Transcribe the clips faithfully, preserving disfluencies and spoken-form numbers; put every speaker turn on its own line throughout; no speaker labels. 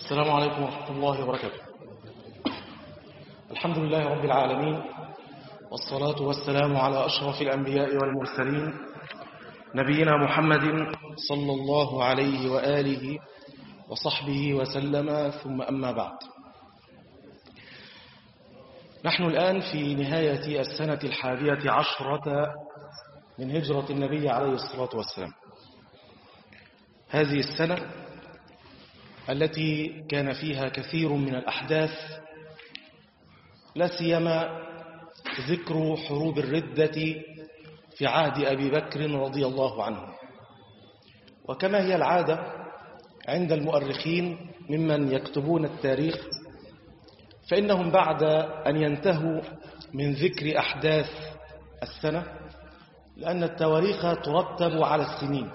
السلام عليكم ورحمة الله وبركاته. الحمد لله رب العالمين، والصلاة والسلام على أشرف الأنبياء والمرسلين نبينا محمد صلى الله عليه وآله وصحبه وسلم، ثم أما بعد. نحن الآن في نهاية السنة الحادية عشرة من هجرة النبي عليه الصلاة والسلام. هذه السنة التي كان فيها كثير من الأحداث، لا سيما ذكر حروب الردة في عهد أبي بكر رضي الله عنه. وكما هي العادة عند المؤرخين ممن يكتبون التاريخ، فإنهم بعد أن ينتهوا من ذكر أحداث السنة، لأن التواريخ ترتب على السنين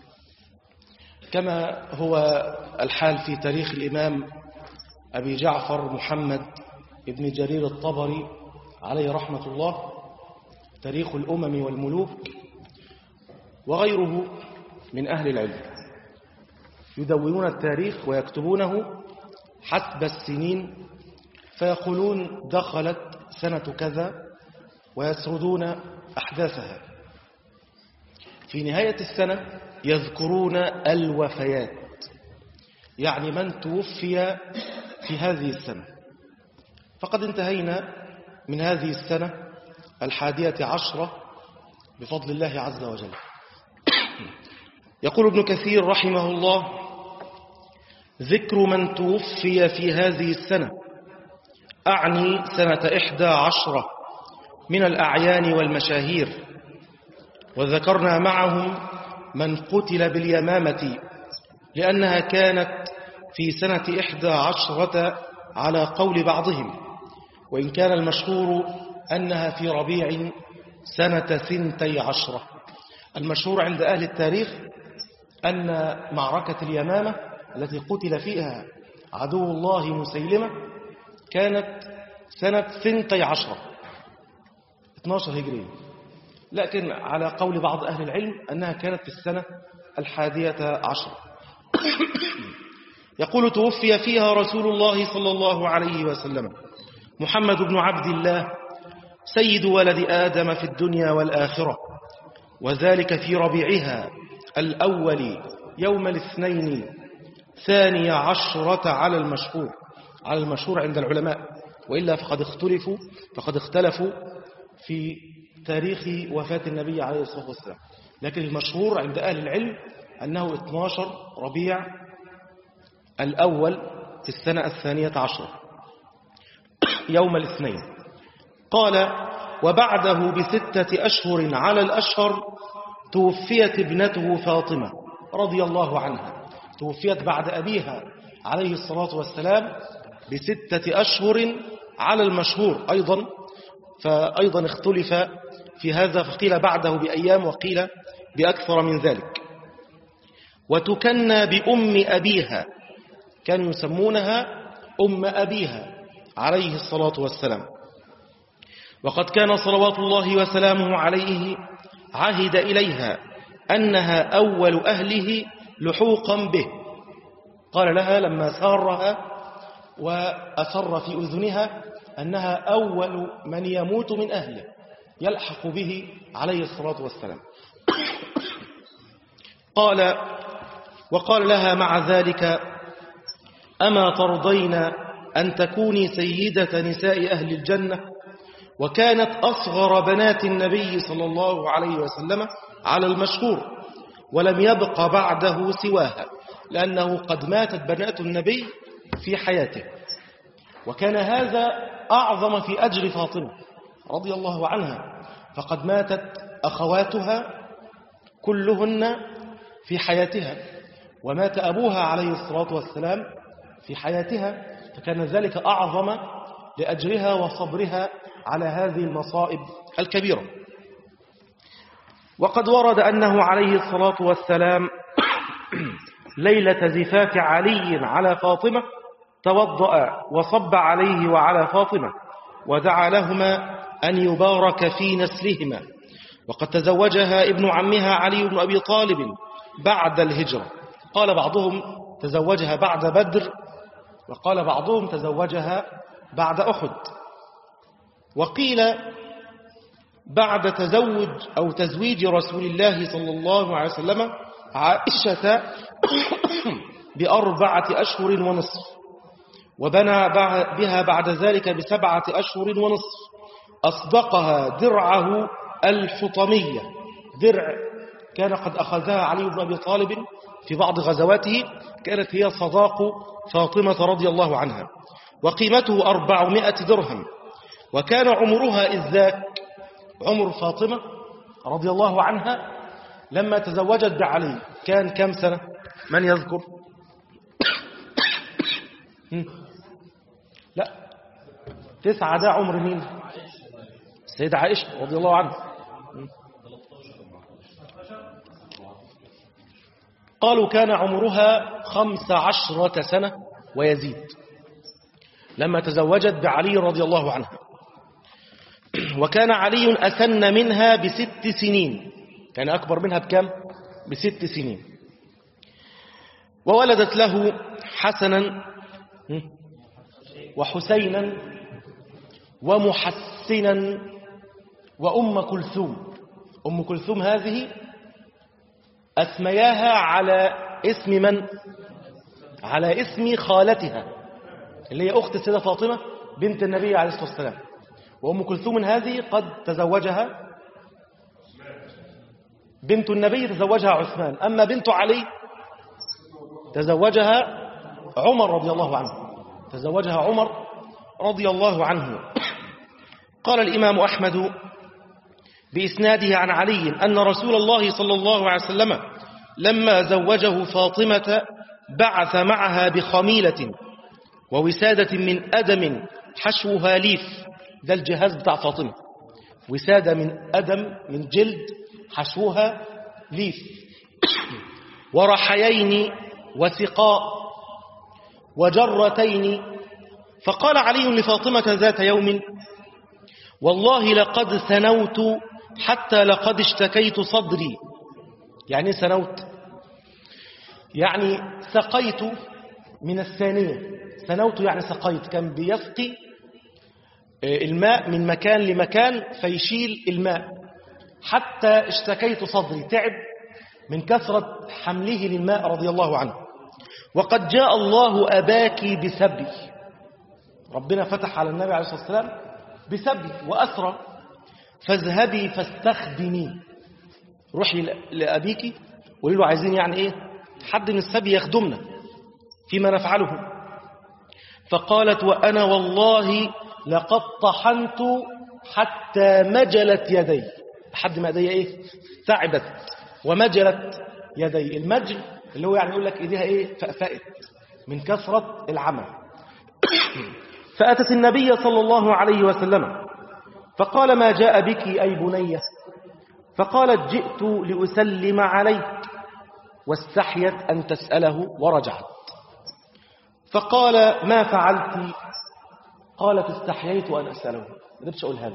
كما هو الحال في تاريخ الإمام أبي جعفر محمد ابن جرير الطبري عليه رحمة الله، تاريخ الأمم والملوك، وغيره من أهل العلم يدونون التاريخ ويكتبونه حسب السنين، فيقولون دخلت سنة كذا ويسردون أحداثها. في نهاية السنة يذكرون الوفيات، يعني من توفي في هذه السنة. فقد انتهينا من هذه السنة الحادية عشرة بفضل الله عز وجل. يقول ابن كثير رحمه الله: ذكر من توفي في هذه السنة، أعني سنة إحدى عشرة من الأعيان والمشاهير، وذكرنا معهم من قتل باليمامة، لأنها كانت في سنة إحدى عشرة على قول بعضهم، وإن كان المشهور أنها في ربيع سنة ثنتي عشرة. المشهور عند أهل التاريخ أن معركة اليمامة التي قتل فيها عدو الله مسيلمة كانت سنة ثنتي عشرة اثني عشر هجرية، لكن على قول بعض أهل العلم أنها كانت في السنة الحادية عشر. يقول: توفي فيها رسول الله صلى الله عليه وسلم محمد بن عبد الله سيد ولد آدم في الدنيا والآخرة، وذلك في ربيعها الأول يوم الاثنين ثاني عشرة على المشهور على المشهور عند العلماء، وإلا فقد اختلفوا فقد اختلفوا في تاريخ وفاة النبي عليه الصلاة والسلام، لكن المشهور عند أهل العلم أنه اثني عشر ربيع الأول في السنة الثانية عشر يوم الاثنين. قال: وبعده بستة أشهر على الأشهر توفيت ابنته فاطمة رضي الله عنها، توفيت بعد أبيها عليه الصلاة والسلام بستة أشهر على المشهور أيضا، فأيضا اختلف في هذا، فقيل بعده بأيام وقيل بأكثر من ذلك. وتكنى بأم أبيها، كانوا يسمونها أم أبيها عليه الصلاة والسلام، وقد كان صلوات الله وسلامه عليه عهد إليها أنها أول أهله لحوقا به. قال لها لما سارها وأسر في أذنها أنها أول من يموت من أهله يلحق به عليه الصلاة والسلام. قال: وقال لها مع ذلك: أما ترضين أن تكوني سيدة نساء أهل الجنة؟ وكانت أصغر بنات النبي صلى الله عليه وسلم على المشهور، ولم يبق بعده سواها، لأنه قد ماتت بنات النبي في حياته، وكان هذا أعظم في أجر فاطمة رضي الله عنها، فقد ماتت أخواتها كلهن في حياتها، ومات أبوها عليه الصلاة والسلام في حياتها، فكان ذلك أعظم لأجرها وصبرها على هذه المصائب الكبيرة. وقد ورد أنه عليه الصلاة والسلام ليلة زفاف علي على فاطمة توضأ وصب عليه وعلى فاطمة، ودعا لهما أن يبارك في نسلهما. وقد تزوجها ابن عمها علي بن أبي طالب بعد الهجرة، قال بعضهم تزوجها بعد بدر وقال بعضهم تزوجها بعد أحد، وقيل بعد تزوج أو تزويج رسول الله صلى الله عليه وسلم عائشة بأربعة أشهر ونصف، وبنى بها بعد ذلك بسبعة أشهر ونصف، أصدقها درعه الحطمية، درع كان قد أخذها علي بن أبي طالب في بعض غزواته، كانت هي صداق فاطمة رضي الله عنها، وقيمته أربعمائة درهم. وكان عمرها إذ ذاك، عمر فاطمة رضي الله عنها لما تزوجت بعلي كان كم سنة؟ من يذكر؟ لا، تسعة. ده عمر مين؟ السيدة عائشة رضي الله عنها. قالوا كان عمرها خمس عشرة سنة ويزيد لما تزوجت بعلي رضي الله عنها، وكان علي أسن منها بست سنين، كان أكبر منها بكم؟ بست سنين. وولدت له حسنا وحسينا ومحسنا وأم كلثوم. أم كلثوم هذه أسمياها على اسم من؟ على اسم خالتها اللي هي أخت السيدة فاطمة بنت النبي عليه الصلاة والسلام. وأم كلثوم هذه قد تزوجها بنت النبي، تزوجها عثمان، أما بنت علي تزوجها عمر رضي الله عنه، تزوجها عمر رضي الله عنه. قال الإمام أحمد بإسناده عن علي أن رسول الله صلى الله عليه وسلم لما زوجه فاطمة بعث معها بخميلة ووسادة من أدم حشوها ليف، ده الجهاز بتاع فاطمة، وسادة من أدم من جلد حشوها ليف، ورحيين وسقاء وجرتين. فقال علي لفاطمة ذات يوم: والله لقد سنوت حتى لقد اشتكيت صدري. يعني سنوت يعني سقيت من الثانية، سنوت يعني سقيت، كان بيسقي الماء من مكان لمكان فيشيل الماء، حتى اشتكيت صدري، تعب من كثرة حمله للماء رضي الله عنه. وقد جاء الله أباك بسبي، ربنا فتح على النبي عليه الصلاة والسلام بسبي وأسرى، فاذهبي فاستخدمي، روحي لأبيك وقولي له عايزين يعني إيه حد من السبي يخدمنا فيما نفعله. فقالت: وأنا والله لقد طحنت حتى مجلت يدي، لحد ما يدي إيه تعبت ومجلت يدي. المجل اللي هو يعني يقول لك إيديها إيه فأفأت من كثرة العمل. فأتت النبي صلى الله عليه وسلم فقال: ما جاء بك أي بنية؟ فقالت: جئت لأسلم عليك، واستحيت أن تسأله ورجعت. فقال: ما فعلت؟ قالت: استحييت أن أسأله، ما قدرتش أقولها له.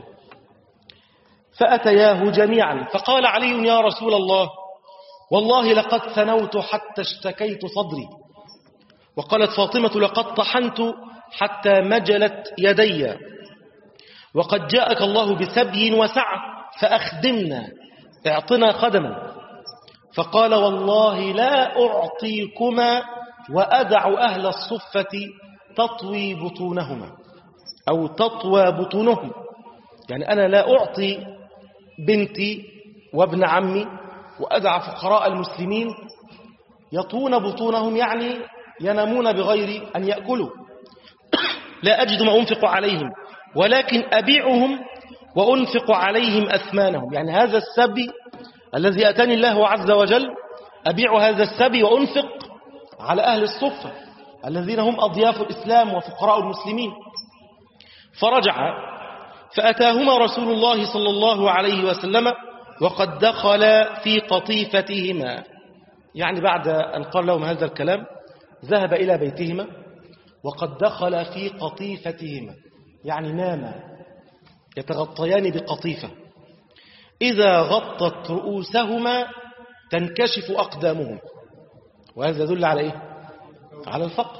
فأتياه جميعا فقال علي: يا رسول الله، والله لقد ثنوت حتى اشتكيت صدري. وقالت فاطمة: لقد طحنت حتى مجلت يدي، وقد جاءك الله بسبي وسعة فأخدمنا، اعطنا خدما. فقال: والله لا أعطيكما وأدع أهل الصفة تطوي بطونهما أو تطوى بطونهم، يعني أنا لا أعطي بنتي وابن عمي وأدع فقراء المسلمين يطون بطونهم، يعني ينامون بغير أن يأكلوا. لا أجد ما أنفق عليهم، ولكن أبيعهم وأنفق عليهم أثمانهم، يعني هذا السبي الذي أتاني الله عز وجل أبيع هذا السبي وأنفق على أهل الصفة الذين هم أضياف الإسلام وفقراء المسلمين. فرجع فأتاهما رسول الله صلى الله عليه وسلم وقد دخل في قطيفتهما، يعني بعد أن قال لهم هذا الكلام ذهب إلى بيتهما وقد دخل في قطيفتهما، يعني ناما يتغطيان بقطيفة، إذا غطت رؤوسهما تنكشف أقدامهم. وهذا يدل على إيه؟ على الفقر،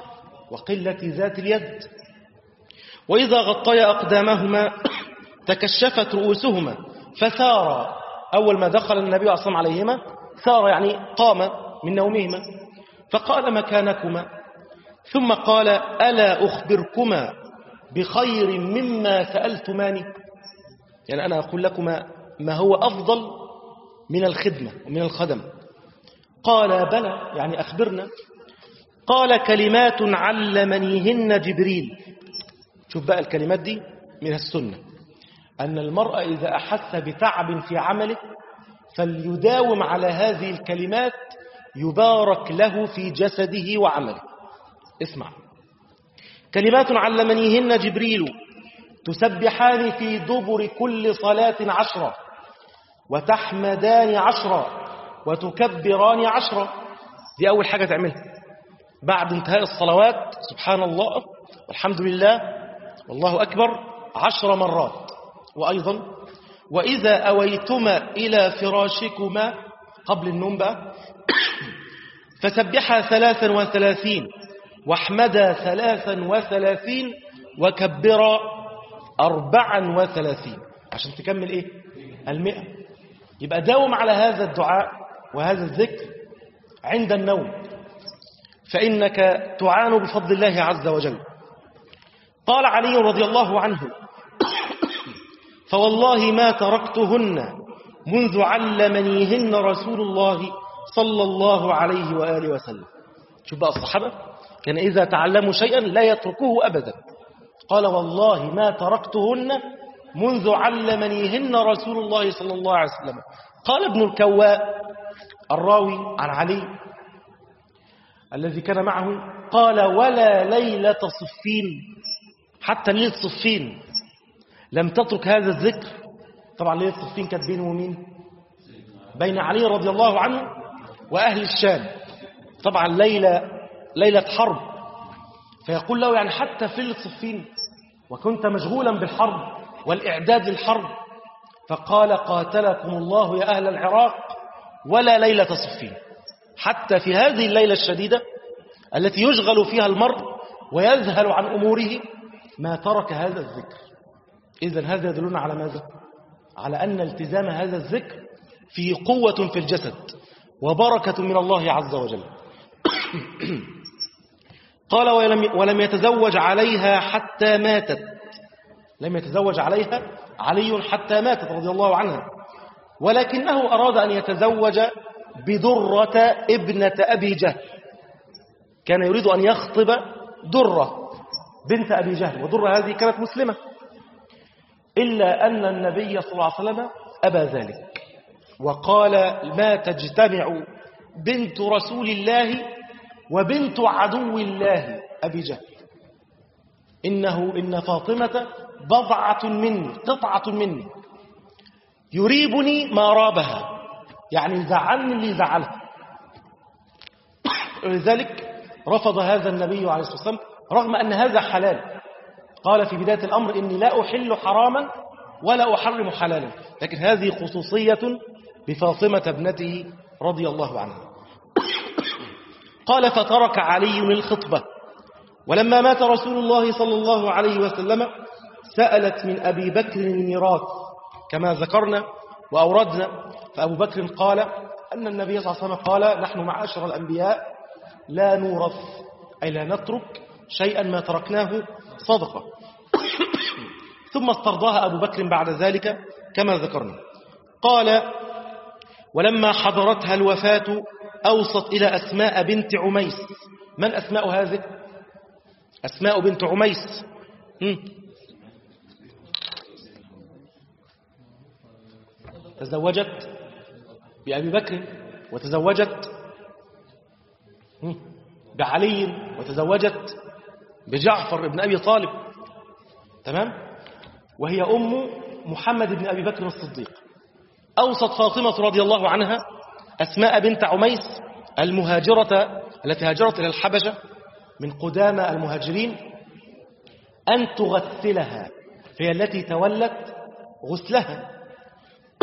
وقلة ذات اليد. وإذا غطيا أقدامهما تكشفت رؤوسهما فسارا. أول ما دخل النبي أصلا عليهما سار، يعني قام من نومهما، فقال مكانكما، ثم قال ألا أخبركما بخير مما سألتماني؟ يعني أنا أقول لكما ما هو أفضل من الخدمة ومن الخدم. قال بلى، يعني أخبرنا. قال كلمات علمنيهن جبريل. شوف بقى الكلمات دي من السنة، أن المرء إذا أحس بتعب في عمله فليداوم على هذه الكلمات يبارك له في جسده وعمله. اسمع: كلمات علمنيهن جبريل تسبحان في دبر كل صلاة عشرة، وتحمدان عشرة، وتكبران عشرة. دي أول حاجة تعملها بعد انتهاء الصلوات: سبحان الله والحمد لله والله أكبر عشر مرات. وأيضا وإذا أويتما إلى فراشكما، قبل النوم بقى، فسبحا ثلاثا وثلاثين، واحمدا ثلاثا وثلاثين، وكبرا أربعا وثلاثين، عشان تكمل إيه؟ المئة. يبقى داوم على هذا الدعاء وهذا الذكر عند النوم، فإنك تعان بفضل الله عز وجل. قال علي رضي الله عنه: فوالله ما تركتهن منذ علمنيهن رسول الله صلى الله عليه وآله وسلم. شوف بقى الصحابة كان إذا تعلموا شيئا لا يتركوه أبدا. قال: والله ما تركتهن منذ علمنيهن رسول الله صلى الله عليه وسلم. قال ابن الكواء الراوي عن علي الذي كان معه، قال: ولا ليلة صفين، حتى ليلة صفين لم تترك هذا الذكر. طبعا ليلة صفين كانت بينه ومين؟ بين علي رضي الله عنه وأهل الشام. طبعا ليلة ليلة حرب، فيقول له يعني حتى في ليلة صفين وكنت مشغولا بالحرب والإعداد للحرب. فقال: قاتلكم الله يا أهل العراق ولا ليلة صفين. حتى في هذه الليلة الشديدة التي يشغل فيها المرء ويذهل عن أموره ما ترك هذا الذكر. إذن هذا يدلنا على ماذا؟ على أن التزام هذا الذكر فيه قوة في الجسد وبركة من الله عز وجل. قال: ولم, ولم يتزوج عليها حتى ماتت. لم يتزوج عليها علي حتى ماتت رضي الله عنها، ولكنه أراد أن يتزوج بدرة ابنة أبي جهل. كان يريد أن يخطب درة بنت أبي جهل، ودرة هذه كانت مسلمة، إلا أن النبي صلى الله عليه وسلم أبى ذلك، وقال: ما تجتمع بنت رسول الله وبنت عدو الله أبي جهل، إنه إن فاطمة بضعة مني، قطعة مني، يريبني ما رابها، يعني زعلني اللي زعلها. ولذلك رفض هذا النبي عليه الصلاة والسلام رغم أن هذا حلال. قال في بداية الأمر: إني لا أحل حراما ولا أحرم حلالا، لكن هذه خصوصية بفاطمة ابنته رضي الله عنها. قال: فترك علي الخطبة، ولما مات رسول الله صلى الله عليه وسلم سألت من أبي بكر الميراث كما ذكرنا وأوردنا. فأبو بكر قال أن النبي صلى الله عليه وسلم قال: نحن معاشر الأنبياء لا نورث، أي لا نترك شيئا ما تركناه صدقة. ثم استرضاها أبو بكر بعد ذلك كما ذكرنا. قال: ولما حضرتها الوفاة أوصت إلى أسماء بنت عميس. من أسماء هذه؟ أسماء بنت عميس م? تزوجت بأبي بكر، وتزوجت بعلي، وتزوجت بجعفر بن أبي طالب، تمام؟ وهي أم محمد بن أبي بكر الصديق. أوصت فاطمة رضي الله عنها أسماء بنت عميس المهاجرة التي هاجرت إلى الحبشة من قدامى المهاجرين أن تغسلها، هي التي تولت غسلها.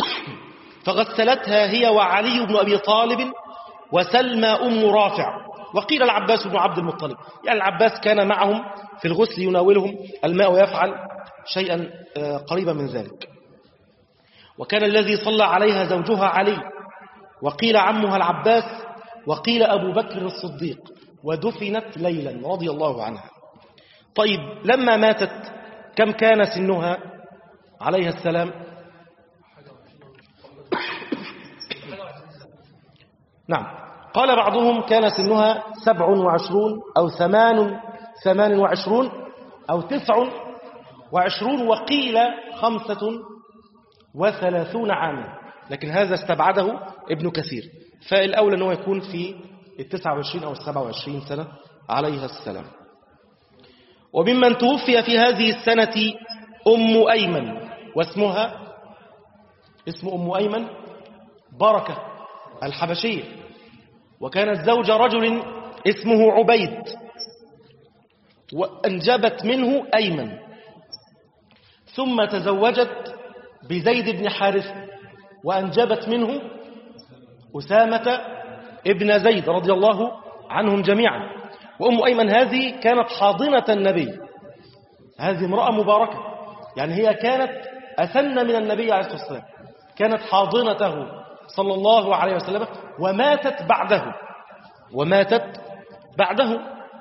فغسلتها هي وعلي بن أبي طالب وسلمى أم رافع. وقيل العباس بن عبد المطلب، يعني العباس كان معهم في الغسل يناولهم الماء ويفعل شيئا قريبا من ذلك. وكان الذي صلى عليها زوجها علي، وقيل عمها العباس، وقيل أبو بكر الصديق، ودفنت ليلا رضي الله عنها. طيب لما ماتت كم كان سنها عليها السلام؟ نعم، قال بعضهم كان سنها سبع وعشرون أو ثمان ثمان وعشرون أو تسع وعشرون، وقيل خمسة وثلاثون عاما، لكن هذا استبعده ابن كثير، فالأولى أنه يكون في التسعة وعشرين أو السبعة وعشرين سنة عليها السلام. وممن توفي في هذه السنة أم أيمن، واسمها اسم أم أيمن بركة الحبشية، وكانت زوج رجل اسمه عبيد، وأنجبت منه أيمن، ثم تزوجت بزيد بن حارثة وأنجبت منه أسامة ابن زيد رضي الله عنهم جميعا. وأم أيمن هذه كانت حاضنة النبي، هذه امرأة مباركة، يعني هي كانت أسن من النبي عليه الصلاة والسلام، كانت حاضنته صلى الله عليه وسلم، وماتت بعده وماتت بعده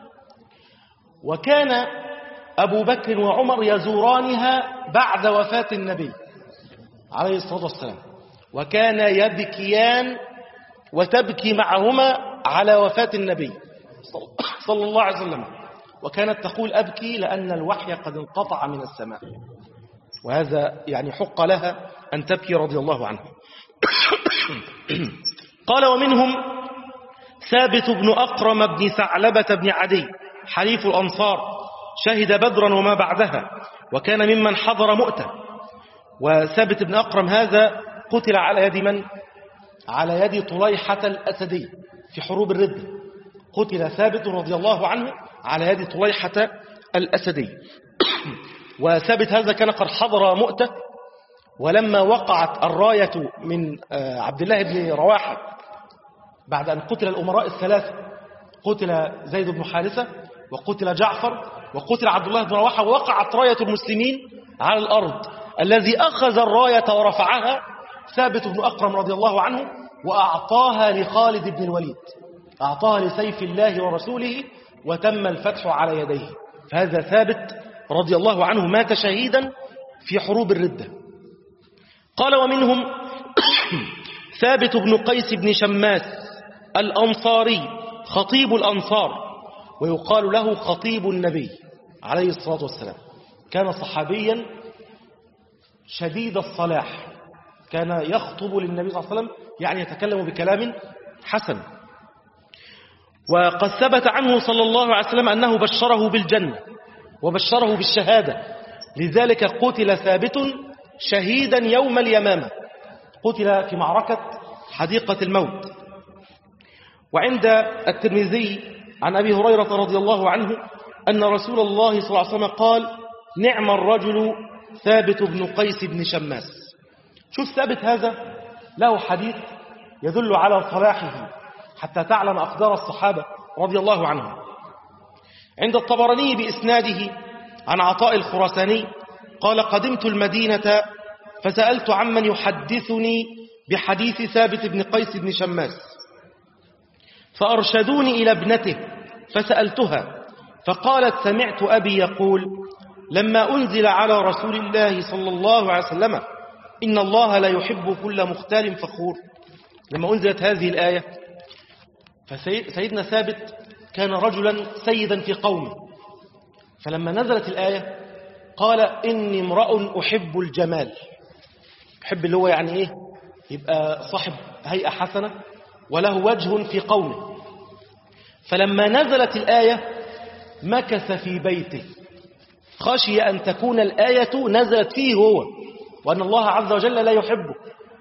وكان أبو بكر وعمر يزورانها بعد وفاة النبي عليه الصلاة والسلام، وكان يبكيان وتبكي معهما على وفاة النبي صلى الله عليه وسلم، وكانت تقول أبكي لأن الوحي قد انقطع من السماء، وهذا يعني حق لها أن تبكي رضي الله عنها. قال ومنهم ثابت بن أقرم بن ثعلبة بن عدي حليف الأنصار، شهد بدرا وما بعدها، وكان ممن حضر مؤتة. وثابت بن أقرم هذا قتل على يد من؟ على يد طليحة الأسدي في حروب الردة، قتل ثابت رضي الله عنه على يد طليحة الأسدي. وثابت هذا كان قد حضر مؤتة، ولما وقعت الراية من عبد الله بن رواحة بعد أن قتل الأمراء الثلاثة، قتل زيد بن حارثة وقتل جعفر وقتل عبد الله بن رواحة، ووقعت راية المسلمين على الأرض، الذي أخذ الراية ورفعها ثابت بن أقرم رضي الله عنه، وأعطاها لخالد بن الوليد، أعطاها لسيف الله ورسوله، وتم الفتح على يديه. فهذا ثابت رضي الله عنه مات شهيدا في حروب الردة. قال ومنهم ثابت بن قيس بن شماس الأنصاري خطيب الأنصار، ويقال له خطيب النبي عليه الصلاة والسلام، كان صحابيا شديد الصلاح، كان يخطب للنبي صلى الله عليه وسلم، يعني يتكلم بكلام حسن. وقد ثبت عنه صلى الله عليه وسلم أنه بشره بالجنة وبشره بالشهادة، لذلك قتل ثابت شهيدا يوم اليمامة، قتل في معركة حديقة الموت. وعند الترمذي عن أبي هريرة رضي الله عنه أن رسول الله صلى الله عليه وسلم قال نعم الرجل ثابت بن قيس بن شماس. شوف ثابت هذا له حديث يدل على صلاحه حتى تعلم أقدار الصحابة رضي الله عنهم. عند الطبراني بإسناده عن عطاء الخراساني قال قدمت المدينة فسألت عمن يحدثني بحديث ثابت بن قيس بن شماس، فأرشدوني إلى ابنته فسألتها فقالت سمعت أبي يقول لما أنزل على رسول الله صلى الله عليه وسلم إن الله لا يحب كل مختال فخور، لما أنزلت هذه الآية فسيدنا ثابت كان رجلا سيدا في قومه، فلما نزلت الآية قال إني امرأ أحب الجمال، أحب اللي هو يعني إيه، يبقى صاحب هيئة حسنة وله وجه في قومه. فلما نزلت الآية مكث في بيته، خشي أن تكون الآية نزلت فيه هو وأن الله عز وجل لا يحبه.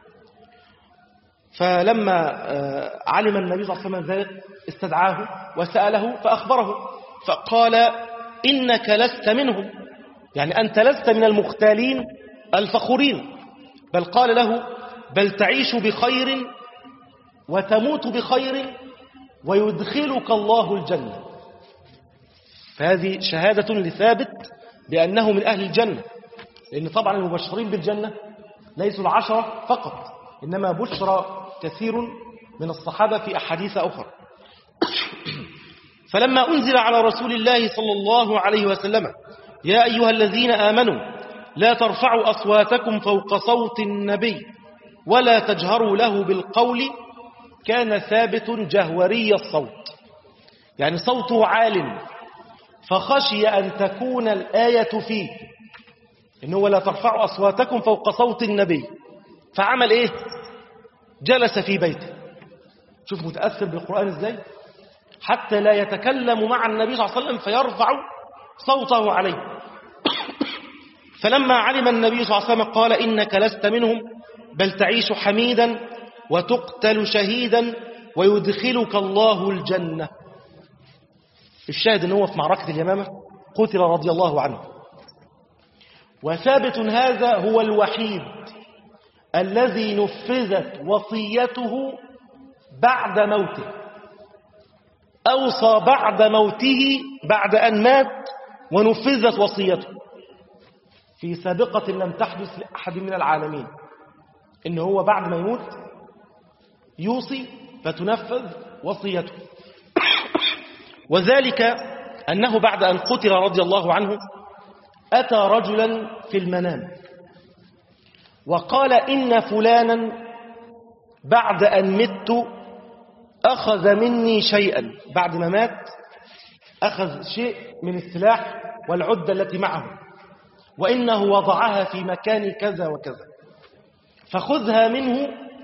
فلما علم النبي صلى الله عليه وسلم ذلك استدعاه وسأله فأخبره، فقال إنك لست منهم، يعني أنت لست من المختالين الفخورين، بل قال له بل تعيش بخير وتموت بخير ويدخلك الله الجنة. فهذه شهادة لثابت بأنه من أهل الجنة، لأن طبعا المبشرين بالجنة ليسوا العشرة فقط، إنما بشر كثير من الصحابة في أحاديث أخرى. فلما أنزل على رسول الله صلى الله عليه وسلم يا أيها الذين آمنوا لا ترفعوا أصواتكم فوق صوت النبي ولا تجهروا له بالقول، كان ثابت جهوري الصوت، يعني صوته عال، فخشي أن تكون الآية فيه إنه لا ترفعوا أصواتكم فوق صوت النبي، فعمل إيه؟ جلس في بيته. شوف متأثر بالقرآن إزاي، حتى لا يتكلم مع النبي صلى الله عليه وسلم فيرفع صوته عليه. فلما علم النبي صلى الله عليه وسلم قال إنك لست منهم بل تعيش حميدا وتقتل شهيدا ويدخلك الله الجنة. الشاهد أنه في معركة اليمامة قتل رضي الله عنه. وثابت هذا هو الوحيد الذي نفذت وصيته بعد موته، أوصى بعد موته بعد أن مات ونفذت وصيته في سابقة لم تحدث لأحد من العالمين، إن هو بعد ما يموت يوصي فتنفذ وصيته. وذلك أنه بعد أن قتل رضي الله عنه أتى رجلا في المنام وقال إن فلانا بعد أن مت أخذ مني شيئا، بعد ما مات أخذ شيء من السلاح والعدة التي معه، وإنه وضعها في مكان كذا وكذا، فخذها منه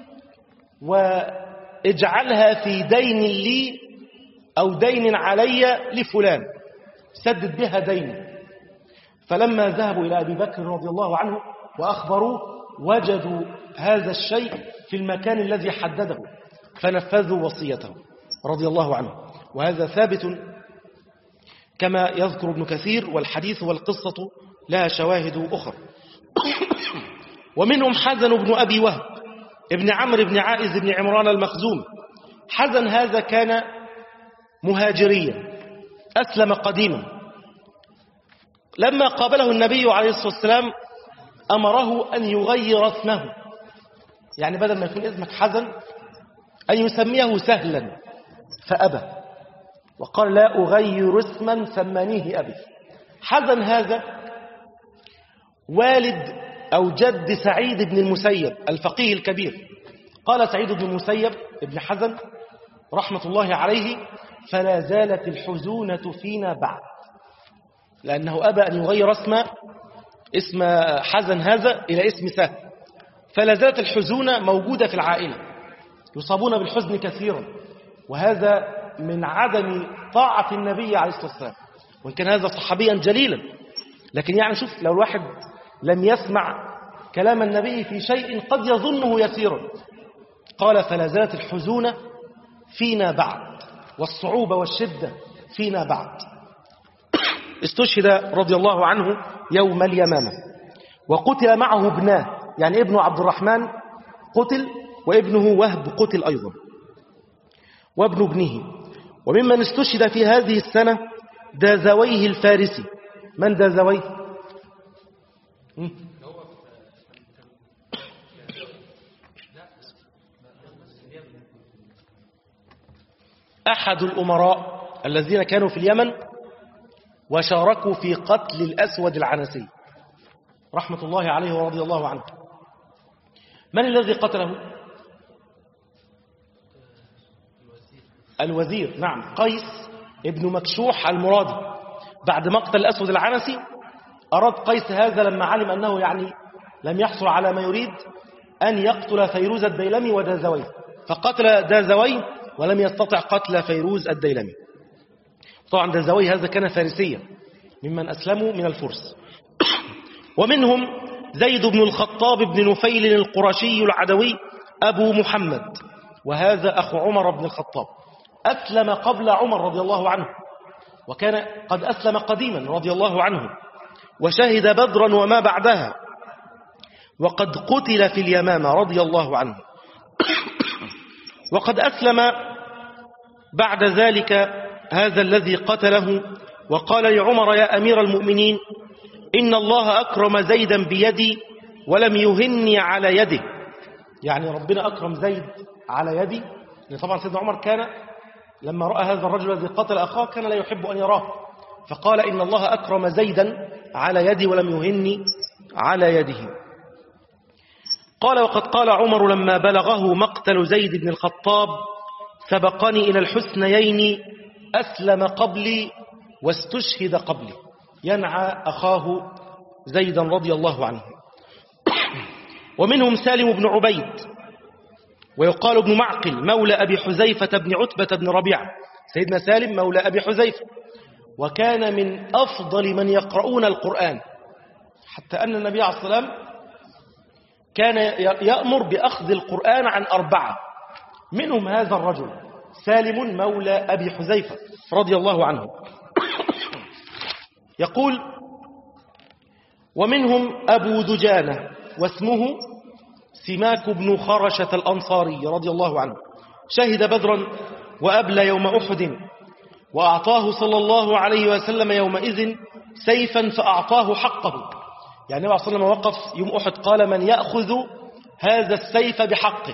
واجعلها في دين لي أو دين علي لفلان، سدد بها دين. فلما ذهبوا إلى أبي بكر رضي الله عنه وأخبروه وجدوا هذا الشيء في المكان الذي حدده فنفذوا وصيته رضي الله عنه. وهذا ثابت كما يذكر ابن كثير، والحديث والقصة لها شواهد أخرى. ومنهم حزن بن أبي وهب ابن عمرو بن عائز بن عمران المخزوم. حزن هذا كان مهاجريا أسلم قديما. لما قابله النبي عليه الصلاة والسلام أمره أن يغير اسمه، يعني بدل ما يكون اسمك حزن أن يسميه سهلا، فأبى وقال لا أغير اسما سمانيه أبي. حزن هذا والد أو جد سعيد بن المسيب الفقيه الكبير. قال سعيد بن المسيب ابن حزن رحمة الله عليه فلا زالت الحزونة فينا بعد، لأنه أبى أن يغير اسم اسم حزن هذا إلى اسم سهل، فلا زالت الحزونة موجودة في العائلة، يصابون بالحزن كثيرا، وهذا من عدم طاعة النبي عليه الصلاة والسلام، وإن كان هذا صحابيا جليلا، لكن يعني شوف لو الواحد لم يسمع كلام النبي في شيء قد يظنه يسيرا. قال فلا زالت الحزونة فينا بعد، والصعوبة والشدة فينا بعد. استشهد رضي الله عنه يوم اليمامة، وقتل معه ابناه، يعني ابنه عبد الرحمن قتل، وابنه وهب قتل أيضا، وابن ابنه. وممن استشهد في هذه السنة دازويه الفارسي. من دازويه؟ أحد الأمراء الذين كانوا في اليمن وشاركوا في قتل الأسود العنسي رحمة الله عليه ورضي الله عنه. من الذي قتله؟ الوزير، نعم، قيس ابن مكشوح المرادي. بعد مقتل الأسود العنسي أراد قيس هذا لما علم أنه يعني لم يحصل على ما يريد أن يقتل فيروز الديلمي ودازويه، فقتل دازويه ولم يستطع قتل فيروز الديلمي. طبعا دازويه هذا كان فارسيا ممن أسلموا من الفرس. ومنهم زيد بن الخطاب بن نفيل القرشي العدوي أبو محمد، وهذا أخو عمر بن الخطاب، أسلم قبل عمر رضي الله عنه، وكان قد أسلم قديما رضي الله عنه، وشهد بدرا وما بعدها، وقد قتل في اليمامة رضي الله عنه. وقد أسلم بعد ذلك هذا الذي قتله وقال لعمر يا أمير المؤمنين إن الله أكرم زيدا بيدي ولم يهني على يده، يعني ربنا أكرم زيد على يدي. يعني طبعا سيدنا عمر كان لما رأى هذا الرجل الذي قتل أخاه كان لا يحب أن يراه، فقال إن الله أكرم زيدا على يدي ولم يهني على يده. قال وقد قال عمر لما بلغه مقتل زيد بن الخطاب سبقني إلى الحسنيين أسلم قبلي واستشهد قبلي، ينعى أخاه زيدا رضي الله عنه. ومنهم سالم بن عبيد ويقال ابن معقل مولى أبي حذيفة بن عتبة بن ربيعة. سيدنا سالم مولى أبي حذيفة وكان من أفضل من يقرؤون القرآن، حتى أن النبي عليه الصلاة والسلام كان يأمر بأخذ القرآن عن أربعة، منهم هذا الرجل سالم مولى أبي حذيفة رضي الله عنه. يقول ومنهم أبو دجانة واسمه سماك بن خرشة الأنصاري رضي الله عنه، شهد بدرا وأبلى يوم أحد، وأعطاه صلى الله عليه وسلم يومئذ سيفا فأعطاه حقه. يعني النبي صلى الله عليه وسلم وقف يوم أحد قال من يأخذ هذا السيف بحقه،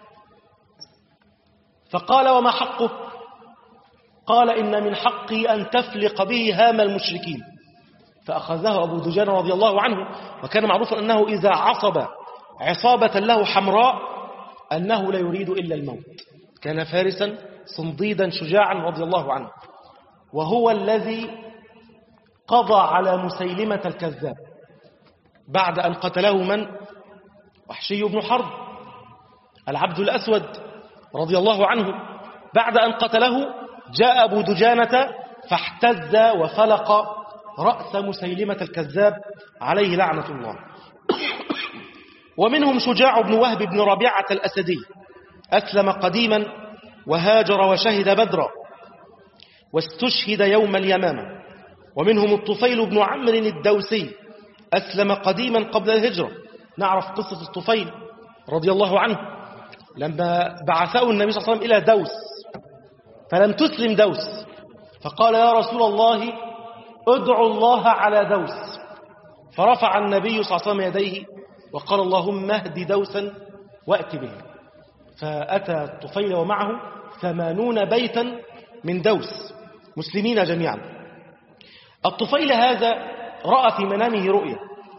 فقال وما حقه؟ قال إن من حقي أن تفلق به هام المشركين، فأخذه أبو دجان رضي الله عنه. وكان معروفا أنه إذا عصب عصابة له حمراء أنه لا يريد إلا الموت، كان فارسا صنديدا شجاعا رضي الله عنه، وهو الذي قضى على مسيلمة الكذاب بعد أن قتله من؟ وحشي بن حرب العبد الأسود رضي الله عنه. بعد أن قتله جاء أبو دجانة فاحتز وفلق رأس مسيلمة الكذاب عليه لعنة الله. ومنهم شجاع بن وهب بن ربيعة الأسدي أسلم قديما وهاجر وشهد بدرا واستشهد يوم اليمامة. ومنهم الطفيل بن عمرو الدوسي أسلم قديما قبل الهجرة. نعرف قصة الطفيل رضي الله عنه لما بعثه النبي صلى الله عليه وسلم إلى دوس فلم تسلم دوس، فقال يا رسول الله ادعو الله على دوس، فرفع النبي صلى الله عليه وسلم يديه وقال اللهم اهد دوسا وأت به، فأتى الطفيل ومعه ثمانون بيتا من دوس مسلمين جميعا. الطفيل هذا رأى في منامه رؤيا،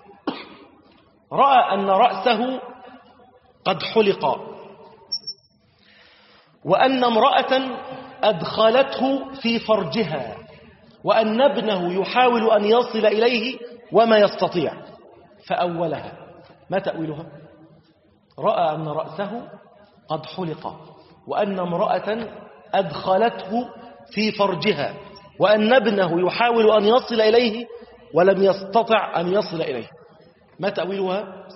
رأى أن رأسه قد حلق، وأن امرأة أدخلته في فرجها، وأن ابنه يحاول أن يصل إليه وما يستطيع، فأولها. ما تأويلها؟ رأى أن رأسه قد حلق، وأن امرأة أدخلته في فرجها، وأن ابنه يحاول أن يصل إليه ولم يستطع أن يصل إليه. ما تأويلها؟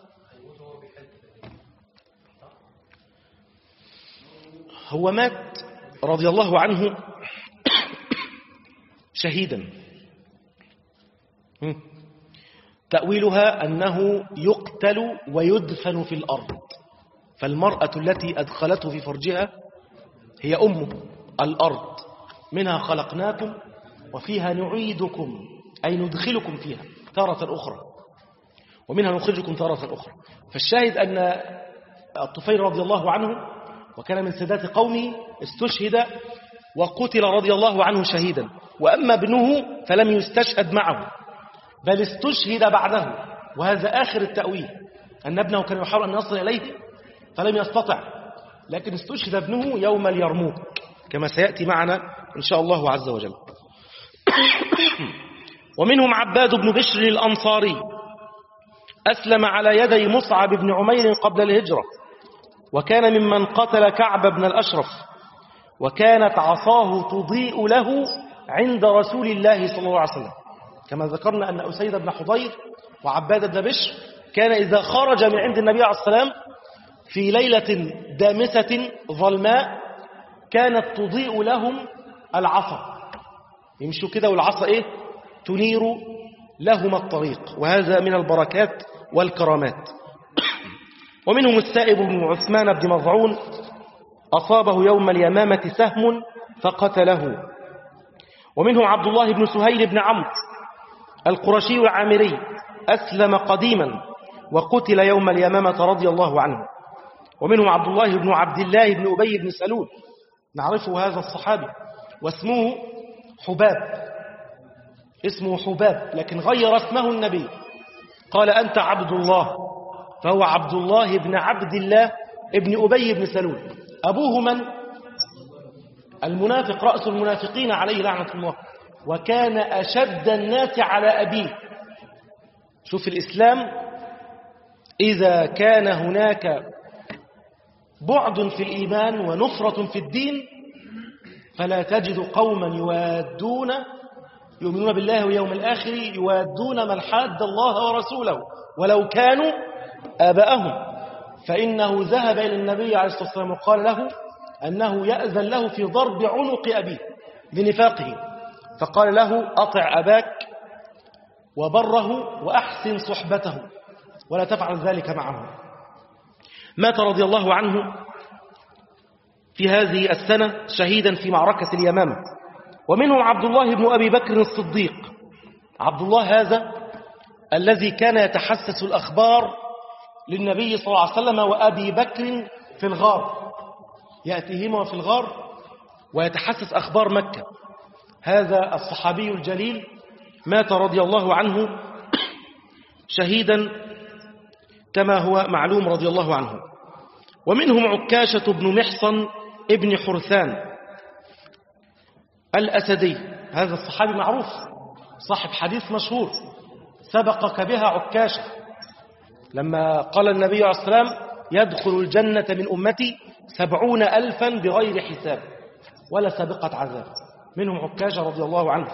هو مات رضي الله عنه شهيدا. تأويلها أنه يقتل ويدفن في الأرض، فالمرأة التي أدخلته في فرجها هي أمه الأرض، منها خلقناكم وفيها نعيدكم أي ندخلكم فيها تارة أخرى ومنها نخرجكم تارة أخرى. فالشاهد أن الطفيل رضي الله عنه وكان من سادات قومه استشهد وقتل رضي الله عنه شهيدا. وأما ابنه فلم يستشهد معه بل استشهد بعده، وهذا آخر التأويل، أن ابنه كان يحاول أن يصل إليه فلم يستطع، لكن استشهد ابنه يوم اليرموك كما سيأتي معنا إن شاء الله عز وجل. ومنهم عباد بن بشر الأنصاري أسلم على يدي مصعب بن عمير قبل الهجرة، وكان ممن قتل كعب بن الأشرف، وكانت عصاه تضيء له عند رسول الله صلى الله عليه وسلم. كما ذكرنا أن أسيد بن حضير وعباد بن بشر كان إذا خرج من عند النبي عليه الصلاة والسلام في ليلة دامسة ظلماء كانت تضيء لهم العصا، يمشوا كده والعصا إيه؟ تنير لهم الطريق، وهذا من البركات والكرامات. ومنهم السائب بن عثمان بن مظعون أصابه يوم اليمامة سهم فقتله. ومنهم عبد الله بن سهيل بن عمرو القرشي العامري أسلم قديما وقتل يوم اليمامة رضي الله عنه. ومنهم عبد الله بن عبد الله بن أبي بن سلول، نعرفه هذا الصحابي، واسمه حباب، اسمه حباب، لكن غير اسمه النبي، قال أنت عبد الله، فهو عبد الله بن عبد الله ابن أبي بن سلول. أبوه من؟ المنافق، رأس المنافقين عليه لعنة الله، وكان أشد الناس على أبيه. شوف الإسلام، إذا كان هناك بعد في الإيمان ونفرة في الدين فلا تجد قوما يوادون يؤمنون بالله واليوم الآخر يوادون من حاد الله ورسوله ولو كانوا آباءهم. فإنه ذهب إلى النبي عليه الصلاة والسلام وقال له أنه يأذن له في ضرب عنق أبيه لنفاقه، فقال له أطع أباك وبره وأحسن صحبته ولا تفعل ذلك معه. مات رضي الله عنه في هذه السنة شهيدا في معركة اليمامة. ومنهم عبد الله بن أبي بكر الصديق. عبد الله هذا الذي كان يتحسس الأخبار للنبي صلى الله عليه وسلم وأبي بكر في الغار، يأتيهما في الغار ويتحسس أخبار مكة. هذا الصحابي الجليل مات رضي الله عنه شهيدا كما هو معلوم رضي الله عنه. ومنهم عكاشة بن محصن ابن حرثان الأسدي، هذا الصحابي معروف صاحب حديث مشهور سبقك بها عكاشة، لما قال النبي عليه الصلاة والسلام يدخل الجنة من أمتي سبعون ألفا بغير حساب ولا سابقة عذاب. منهم عكاشة رضي الله عنه.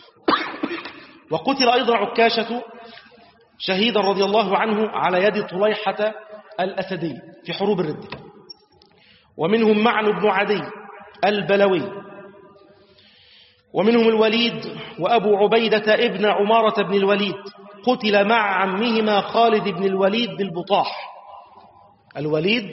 وقتل أيضا عكاشة شهيدا رضي الله عنه على يد طليحة الأسدي في حروب الردة. ومنهم معن بن عدي البلوي. ومنهم الوليد وأبو عبيدة ابن عمارة بن الوليد، قتل مع عمهما خالد بن الوليد بالبطاح. الوليد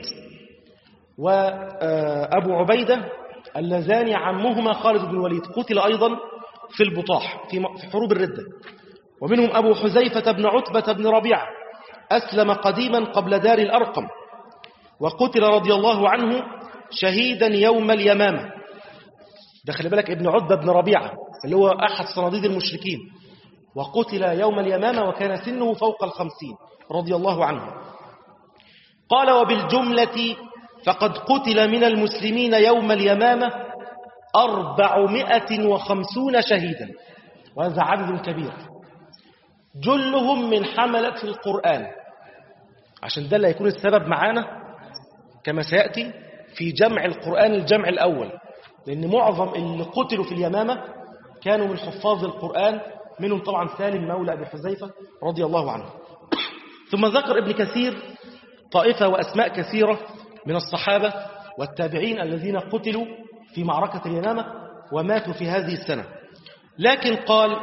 وأبو عبيدة اللذان عمهما خالد بن الوليد قتل أيضا في البطاح في حروب الردة. ومنهم أبو حذيفة بن عتبة بن ربيعة أسلم قديما قبل دار الأرقم، وقتل رضي الله عنه شهيدا يوم اليمامة. دخل بالك ابن عتبة بن ربيعة اللي هو أحد صناديد المشركين، وقتل يوم اليمامة وكان سنه فوق الخمسين رضي الله عنه. قال وبالجملة فقد قتل من المسلمين يوم اليمامة أربعمائة وخمسون شهيدا، وهذا عدد كبير، جلهم من حملة القرآن، عشان ده اللي هيكون السبب معانا كما سيأتي في جمع القرآن الجمع الأول، لأن معظم اللي قتلوا في اليمامة كانوا من حفاظ القرآن، منهم طبعا سالم مولى أبي حذيفة رضي الله عنه. ثم ذكر ابن كثير طائفة وأسماء كثيرة من الصحابة والتابعين الذين قتلوا في معركة اليمامة وماتوا في هذه السنة. لكن قال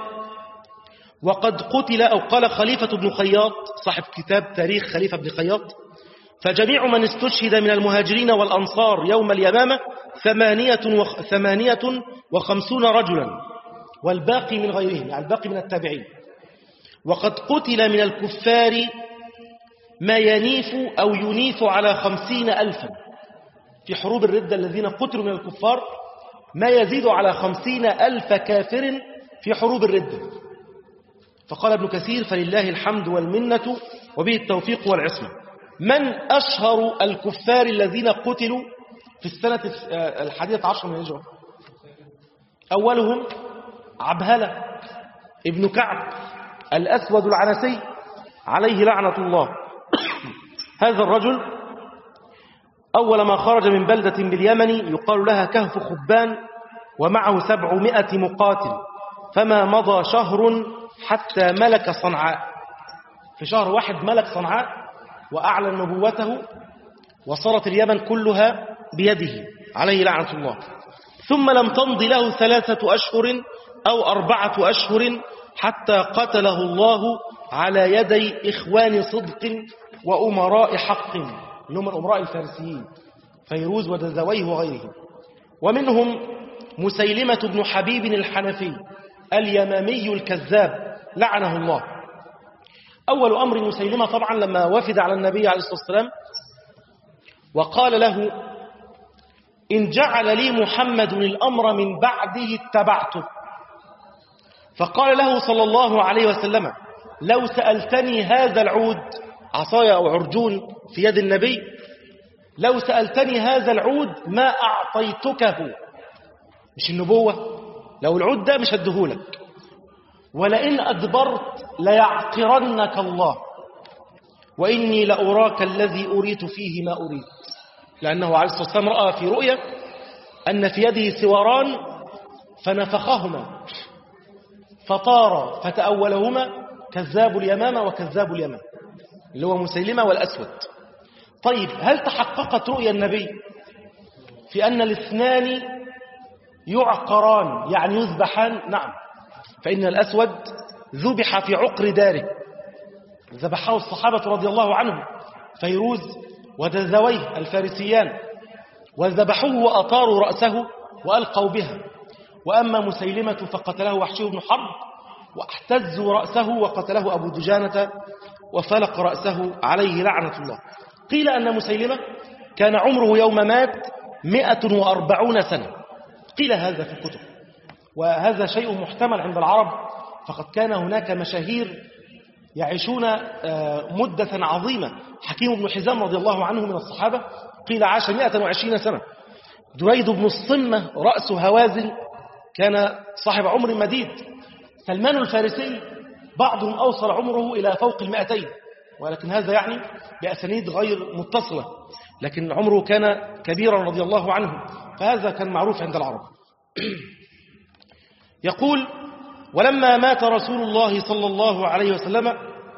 وقد قتل أو قال خليفة بن خياط صاحب كتاب تاريخ خليفة بن خياط فجميع من استشهد من المهاجرين والأنصار يوم اليمامة ثمانية, وخ... ثمانية وخمسون رجلا، والباقي من غيرهم، يعني الباقي من التابعين. وقد قتل من الكفار ما ينيف أو ينيف على خمسين ألفا في حروب الردة، الذين قتلوا من الكفار ما يزيد على خمسين ألف كافر في حروب الردة. فقال ابن كثير فلله الحمد والمنة وبه التوفيق والعصمة. من أشهر الكفار الذين قتلوا في السنة الحادية عشر من الهجرة؟ أولهم عبهلة ابن كعب الأسود العنسي عليه لعنة الله. هذا الرجل أول ما خرج من بلدة باليمن يقال لها كهف خبان ومعه سبعمائة مقاتل، فما مضى شهر حتى ملك صنعاء. في شهر واحد ملك صنعاء وأعلن نبوته، وصارت اليمن كلها بيده عليه لعنة الله. ثم لم تمض له ثلاثة أشهر أو أربعة أشهر حتى قتله الله على يدي إخوان صدق وأمراء حق، اللي هم الأمراء الفارسيين فيروز ودزويه وغيرهم. ومنهم مسيلمة بن حبيب الحنفي اليمامي الكذاب لعنه الله. أول أمر مسيلمة طبعا لما وفد على النبي عليه الصلاة والسلام وقال له: إن جعل لي محمد الأمر من بعده اتبعته. فقال له صلى الله عليه وسلم: لو سألتني هذا العود، عصايا أو عرجون في يد النبي، لو سألتني هذا العود ما أعطيتكه. مش النبوة، لو العود ده مش هديهولك، ولئن أدبرت ليعقرنك الله، وإني لأراك الذي أريت فيه ما أريد. لأنه عليه الصلاة والسلام رأى في رؤيا أن في يده سواران فنفخهما فطار فتأولهما كذاب اليمامة وكذاب اليمن، اللي هو مسيلمة والأسود. طيب، هل تحققت رؤيا النبي في أن الاثنان يعقران يعني يذبحان؟ نعم، فإن الأسود ذبح في عقر داره، ذبحه الصحابة رضي الله عنهم، فيروز ودزويه الفارسيان، وذبحوه وأطاروا رأسه وألقوا بها. وأما مسيلمة فقتله وحشي بن حرب، واحتزوا رأسه وقتله أبو دجانة وفلق رأسه عليه لعنة الله. قيل أن مسيلمة كان عمره يوم مات مئة وأربعون سنة، قيل هذا في الكتب، وهذا شيء محتمل عند العرب، فقد كان هناك مشاهير يعيشون مدة عظيمة. حكيم بن حزام رضي الله عنه من الصحابة قيل عاش مئة وعشرين سنة. دريد بن الصمة رأس هوازن كان صاحب عمر مديد. سلمان الفارسي بعضهم أوصل عمره إلى فوق المئتين، ولكن هذا يعني بأسانيد غير متصلة، لكن عمره كان كبيرا رضي الله عنه، فهذا كان معروف عند العرب. يقول: ولما مات رسول الله صلى الله عليه وسلم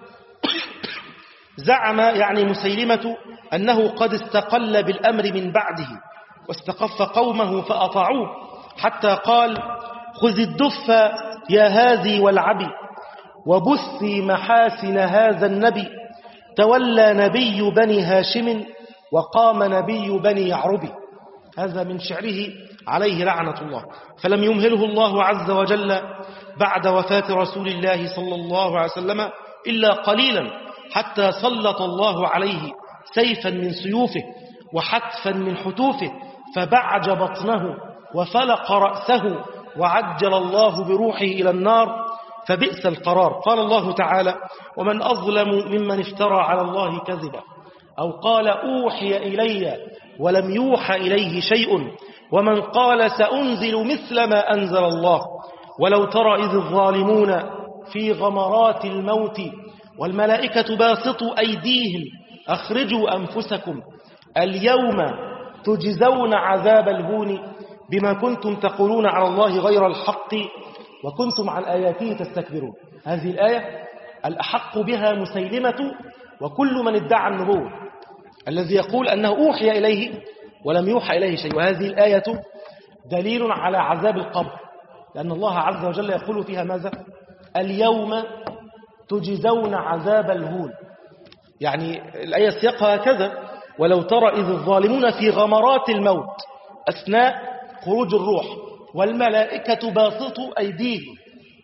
زعم يعني مسيلمة أنه قد استقل بالأمر من بعده واستقف قومه فأطاعوه، حتى قال: خذ الدف يا هذي والعبي، وبثي محاسن هذا النبي، تولى نبي بني هاشم وقام نبي بني يعرب. هذا من شعره عليه لعنة الله. فلم يمهله الله عز وجل بعد وفاة رسول الله صلى الله عليه وسلم إلا قليلا، حتى سلط الله عليه سيفا من سيوفه وحتفا من حتوفه، فبعج بطنه وفلق رأسه، وعجل الله بروحه إلى النار، فبئس القرار. قال الله تعالى: ومن أظلم ممن افترى على الله كذبا أو قال أوحي إلي ولم يوحى إليه شيء، ومن قال سأنزل مثل ما أنزل الله. ولو ترى إذ الظالمون في غمرات الموت والملائكة باسطوا أيديهم أخرجوا أنفسكم اليوم تجزون عذاب الهون بما كنتم تقولون على الله غير الحق وكنتم عن آياته تستكبرون. هذه الآية الأحق بها مسيلمة وكل من ادعى النبوة، الذي يقول أنه أوحي إليه ولم يوحى إليه شيء. وهذه الآية دليل على عذاب القبر، لأن الله عز وجل يقول فيها ماذا؟ اليوم تجزون عذاب الهون. يعني الآية سياقها هكذا: ولو ترى إذ الظالمون في غمرات الموت أثناء خروج الروح والملائكة باسطوا أيديهم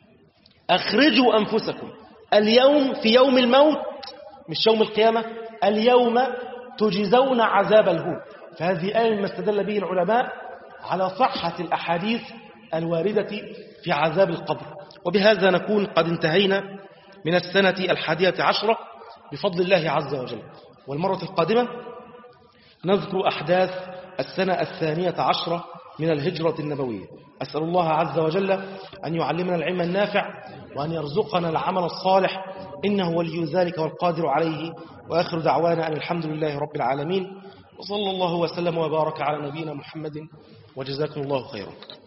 أخرجوا أنفسكم اليوم، في يوم الموت مش يوم القيامة، اليوم تجزون عذاب الهون. فهذه آية مما استدل به العلماء على صحة الأحاديث الواردة في عذاب القبر. وبهذا نكون قد انتهينا من السنة الحادية عشرة بفضل الله عز وجل. والمرة القادمة نذكر أحداث السنة الثانية عشرة من الهجرة النبوية. أسأل الله عز وجل أن يعلمنا العلم النافع وأن يرزقنا العمل الصالح، إنه ولي ذلك والقادر عليه. وآخر دعوانا أن الحمد لله رب العالمين، وصلى الله وسلم وبارك على نبينا محمد، وجزاكم الله خيرا.